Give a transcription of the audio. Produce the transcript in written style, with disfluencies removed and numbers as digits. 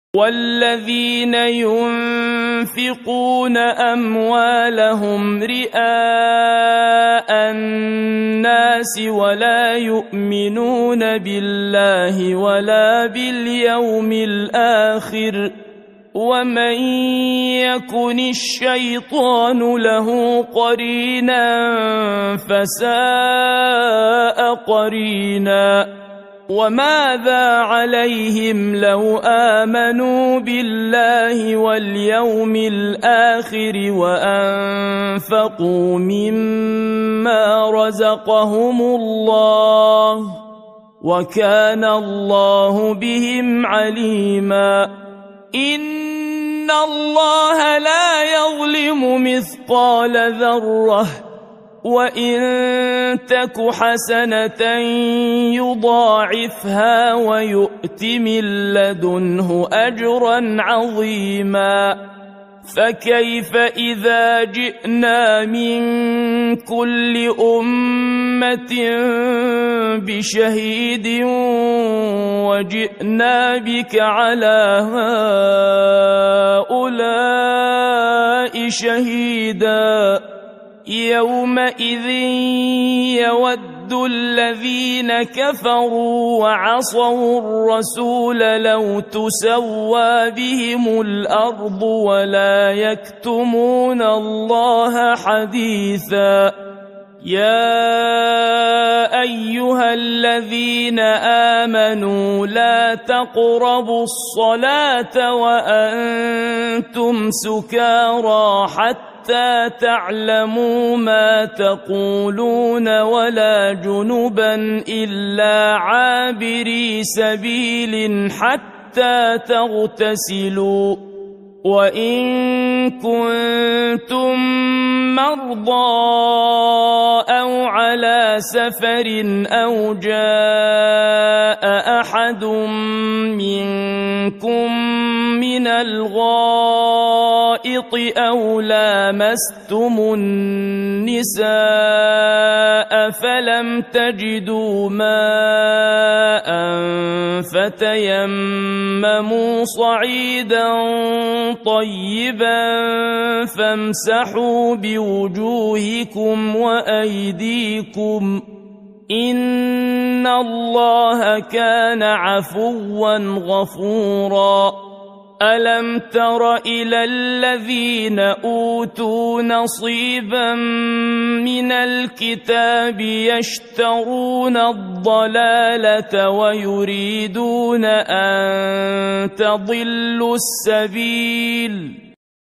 والذين ينفقون أموالهم رئاء الناس ولا يؤمنون بالله ولا باليوم الآخر ومن يكن الشيطان له قرينا فساء قرينا وماذا عليهم لو آمنوا بالله واليوم الآخر وأنفقوا مما رزقهم الله وكان الله بهم عليما إن الله لا يظلم مثقال ذرة وإن تك حسنة يضاعفها ويؤت من لدنه أجرا عظيما فكيف إذا جئنا من كل أمة بشهيد وجئنا بك على هؤلاء شهيدا يومئذ يود الذين كفروا وعصوا الرسول لو تسوى بهم الأرض ولا يكتمون الله حديثا يا أيها الذين آمنوا لا تقربوا الصلاة وأنتم سكارى حتى تعلموا ما تقولون ولا جنبا إلا عابري سبيل حتى تغتسلوا وإن كنتم مرضى أو على سفر أو جاء أحد منكم من الغائط أو لامستم النساء فلم تجدوا ماء فتيمموا صعيدا طيبا فامسحوا بوجوهكم وأيديكم إن الله كان عفوا غفورا ألم تر إلى الذين أوتوا نصيبا من الكتاب يشترون الضلالة ويريدون أن تضلوا السبيل